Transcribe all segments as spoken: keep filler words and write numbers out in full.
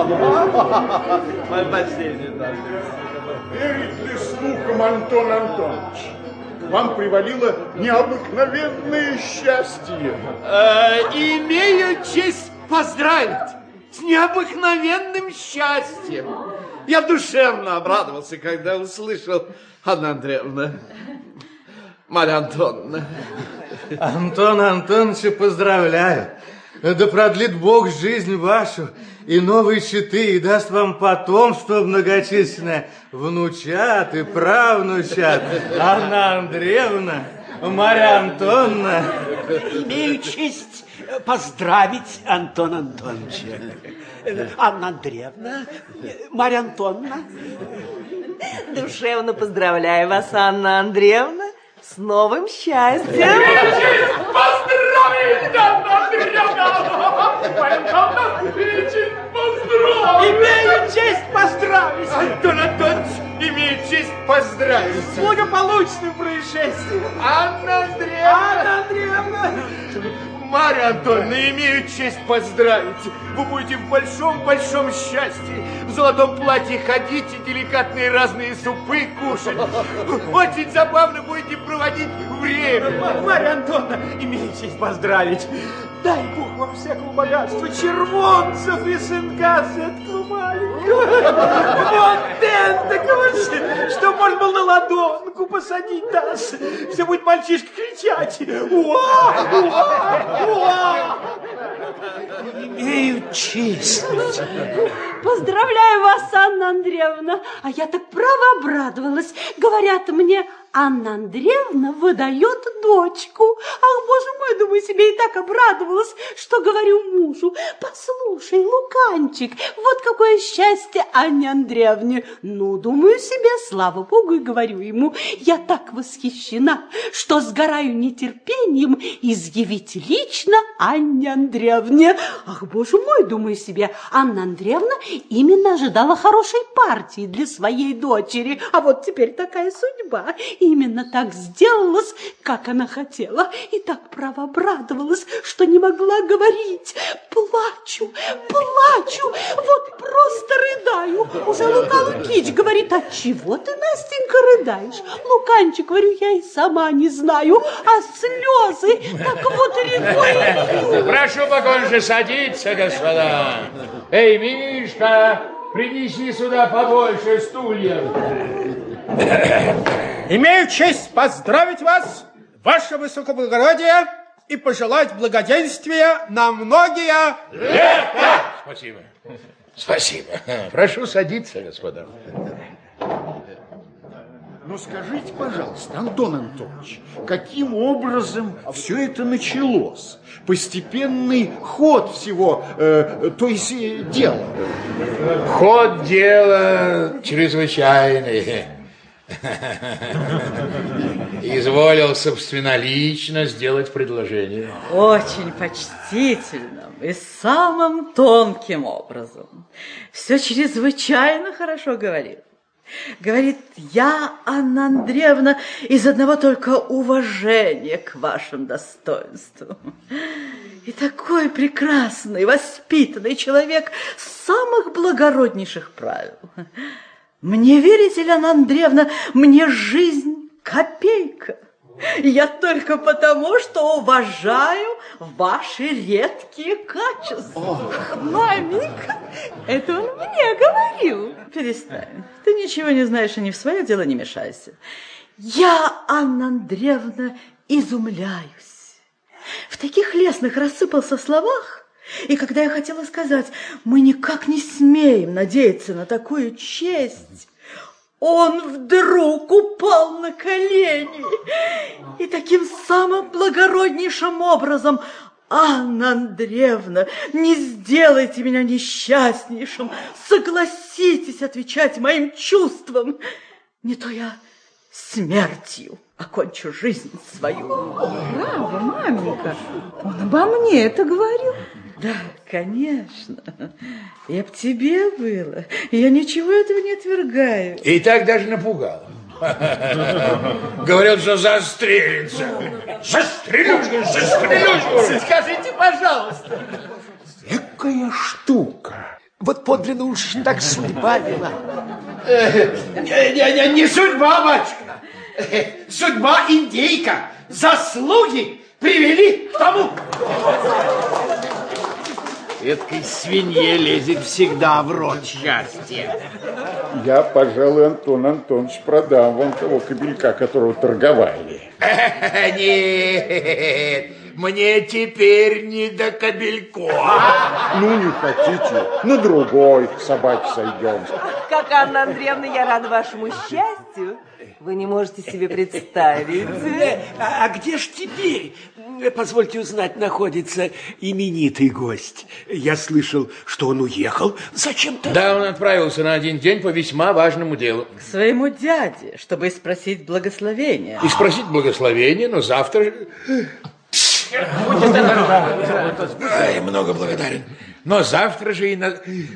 Мое почтение, да. Верит ли слухам, Антон Антонович? Вам привалило необыкновенное счастье. Э, имею честь поздравить с необыкновенным счастьем. Я душевно обрадовался, когда услышал, Анна Андреевна, Марья Антоновна. Антон Антонович, поздравляю. Да продлит Бог жизнь вашу и новые щиты, и даст вам потомство многочисленное, внучат и правнучат. Анна Андреевна, Марья Антоновна. Имею честь поздравить Антона Антоновича. Анна Андреевна, Марья Антоновна. Душевно поздравляю вас, Анна Андреевна, с новым счастьем. Поздравить, Анна Андреевна! Имею честь поздравить! Антон Антонович, имею честь поздравить! С благополучным происшествием! Анна Андреевна! Анна Андреевна! Марья Антоновна, имею честь поздравить. Вы будете в большом-большом счастье. В золотом платье ходить и деликатные разные супы кушать. Очень забавно будете проводить время. Марья Антоновна, имею честь поздравить. Дай Бог вам всякого богатства, червонцев и сынка светлого маленького. Вот это, что можно было на ладонку посадить нас. Все будет мальчишка кричать. Уа! Уа! Уа! Имею честь. Поздравляю вас, Анна Андреевна. А я так право обрадовалась. Говорят мне, Анна Андреевна выдает дочку. Ах, боже мой, думаю себе, и так обрадовалась, что говорю мужу: послушай, Луканчик, вот какое счастье Анне Андреевне. Ну, думаю себе, слава Богу, и говорю ему: я так восхищена, что сгораю нетерпением изъявить лично Анне Андреевне. Ах, боже мой, думаю себе, Анна Андреевна именно ожидала хорошей партии для своей дочери. А вот теперь такая судьба. Именно так сделалось, как она хотела, и так право обрадовалась, что не могла говорить. Плачу, плачу, вот просто рыдаю. Уже Лука Лукич говорит: а чего ты, Настенька, рыдаешь? Луканчик, говорю, я и сама не знаю, а слезы так вот рекой. Прошу поконче садиться, господа. Эй, Мишка, принеси сюда побольше стульев. Имею честь поздравить вас, ваше высокоблагородие, и пожелать благоденствия на многие лета. Спасибо. Спасибо. Прошу садиться, господа. Ну, скажите, пожалуйста, Антон Антонович, каким образом все это началось? Постепенный ход всего, э, то есть э, дела. Ход дела чрезвычайный. Изволил собственнолично сделать предложение. Очень почтительным и самым тонким образом. Все чрезвычайно хорошо говорил. Говорит: я, Анна Андреевна, из одного только уважения к вашим достоинствам. И такой прекрасный, воспитанный человек самых благороднейших правил. Мне верите ли, Анна Андреевна, мне жизнь копейка. Я только потому, что уважаю ваши редкие качества. Ох. Маменька, это он мне говорил. Перестань, ты ничего не знаешь и не в свое дело не мешайся. Я, Анна Андреевна, изумляюсь. В таких лестных рассыпался словах, и когда я хотела сказать: мы никак не смеем надеяться на такую честь, он вдруг упал на колени и таким самым благороднейшим образом: Анна Андреевна, не сделайте меня несчастнейшим, согласитесь отвечать моим чувствам, не то я смертью окончу жизнь свою. Браво, маменька, он обо мне это говорил. Да, конечно. Я б тебе было. Я ничего этого не отвергаю. И так даже напугал. Говорят, что застрелится. Застрелюшка, застрелюшка. Скажите, пожалуйста. Экая штука. Вот подлинно уж так судьба вела. Не, не, не, не судьба, батюшка. Судьба индейка. Заслуги привели к тому. Эдакой свинье лезет всегда в рот счастье. Я, пожалуй, Антон Антонович, продам вам того кобелька, которого торговали. Нет, мне теперь не до кобельков. Ну, не хотите, на другой собаке сойдем. Как Анна Андреевна, я рада вашему счастью. Вы не можете себе представить. А, а где ж теперь, позвольте узнать, находится именитый гость? Я слышал, что он уехал зачем-то. Да, он отправился на один день по весьма важному делу. К своему дяде, чтобы спросить благословения. И спросить благословения, но завтра... Ай, много благодарен. Но завтра же и на...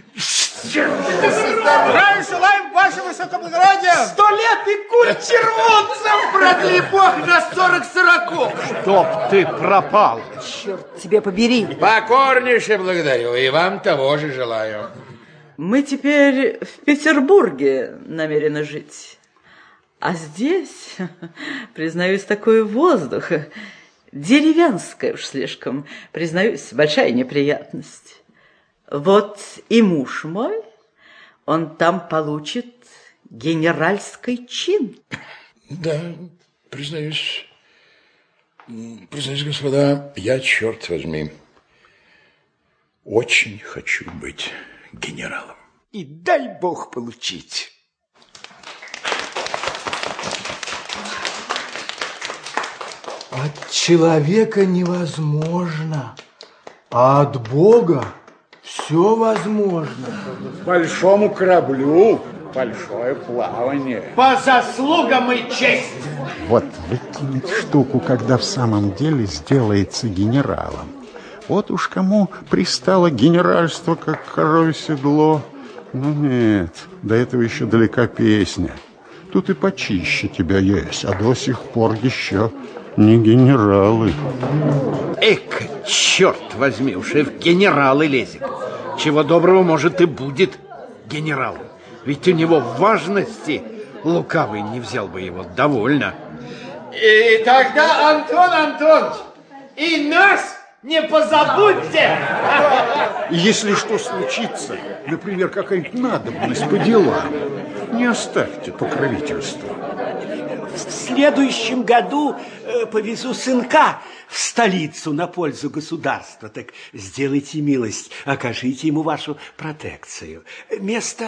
Здравия желаем, ваше высокоблагородие! Сто лет и кур червонцем, продли бог на сорок сороков. Чтоб ты пропал. Черт тебя побери. Покорнейше благодарю, и вам того же желаю. Мы теперь в Петербурге намерены жить. А здесь, признаюсь, такой воздух, деревенская уж слишком, признаюсь, большая неприятность. Вот и муж мой, он там получит генеральский чин. Да, признаюсь, признаюсь, господа, я, черт возьми, очень хочу быть генералом. И дай бог получить. От человека невозможно, а от Бога все возможно. Большому кораблю большое плавание. По заслугам и честь. Вот выкинет штуку, когда в самом деле сделается генералом. Вот уж кому пристало генеральство, как коровье седло. Ну нет, до этого еще далека песня. Тут и почище тебя есть, а до сих пор еще не генералы. Эк, черт возьми, уж и в генералы лезет. Чего доброго, может, и будет генералом. Ведь у него важности лукавый не взял бы его. Довольно. И тогда, Антон Антонович, и нас не позабудьте. Если что случится, например, какая-нибудь надобность по делам, не оставьте покровительства. В следующем году э, повезу сынка в столицу на пользу государства. Так сделайте милость, окажите ему вашу протекцию. Место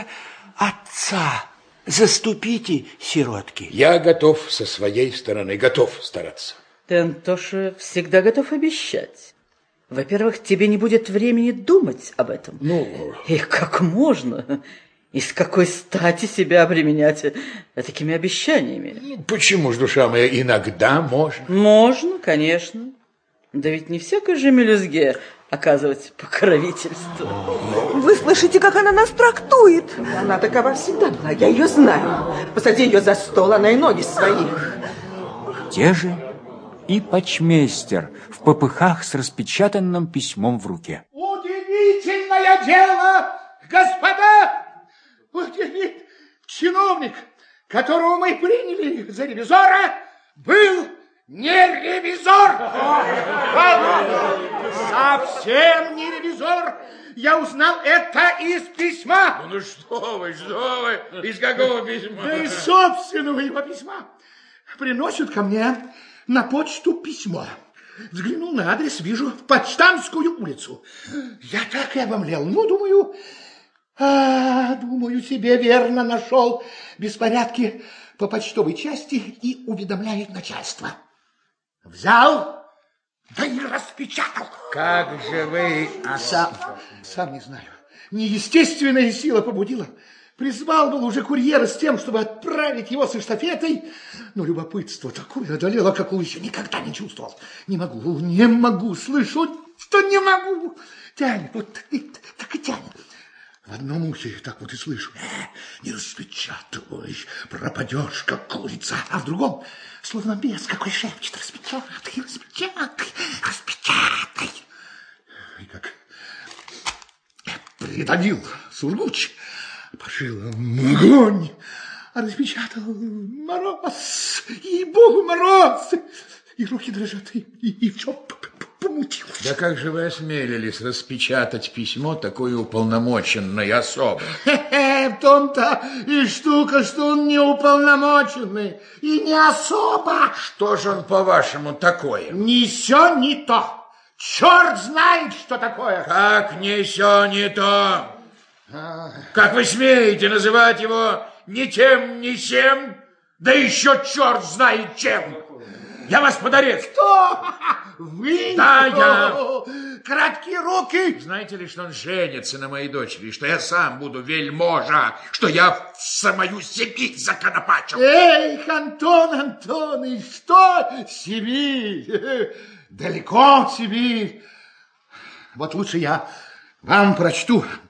отца заступите, сиротки. Я готов со своей стороны, готов стараться. Ты, Антоша, всегда готов обещать. Во-первых, тебе не будет времени думать об этом. Ну... И как можно... И с какой стати себя обременять такими обещаниями? Почему ж, душа моя, иногда можно? Можно, конечно. Да ведь не всякой же мелюзге оказывать покровительство. Вы слышите, как она нас трактует? Она такова всегда была, я ее знаю. Посади ее за стол, она и ноги своих. Те же и почмейстер в попыхах с распечатанным письмом в руке. Удивительное дело, господа! Вот ведь чиновник, которого мы приняли за ревизора, был не ревизор. Совсем не ревизор. Я узнал это из письма. Ну что вы, что вы? Из какого письма? Да из собственного его письма. Приносят ко мне на почту письмо. Взглянул на адрес, вижу, в Почтамскую улицу. Я так и обомлел. Ну, думаю... А, думаю, себе верно нашел беспорядки по почтовой части и уведомляет начальство. Взял, да и распечатал. Как же вы... А сам, сам не знаю. Неестественная сила побудила. Призвал был уже курьера с тем, чтобы отправить его с эстафетой. Но любопытство такое одолело, какого еще никогда не чувствовал. Не могу, не могу, слышу, что не могу. Тянет, вот так и тянет. В одном ухе так вот и слышу. Не распечатывай, пропадешь, как курица. А в другом, словно бес какой шепчет. Распечатай, распечатай, распечатай. И как придавил Сургуч, пошил огонь, распечатал мороз, ей-богу, мороз, и руки дрожат, и, и, и все помутилось. Да как же вы осмелились распечатать письмо такой уполномоченной особы? Хе-хе, в том-то и штука, что он не уполномоченный и не особа. Что же он, по-вашему, такое? Не сё, не то. Черт знает, что такое. Как не сё, не то? Как вы смеете называть его ни тем, ни сем, да еще черт знает чем? Я вас под арест. Кто? Вы? Да, я. Краткие руки. Знаете ли, что он женится на моей дочери, что я сам буду вельможа, что я в самую Сибирь законопачил? Эх, Антон Антонович, что Сибирь? Далеко Сибирь. Вот лучше я вам прочту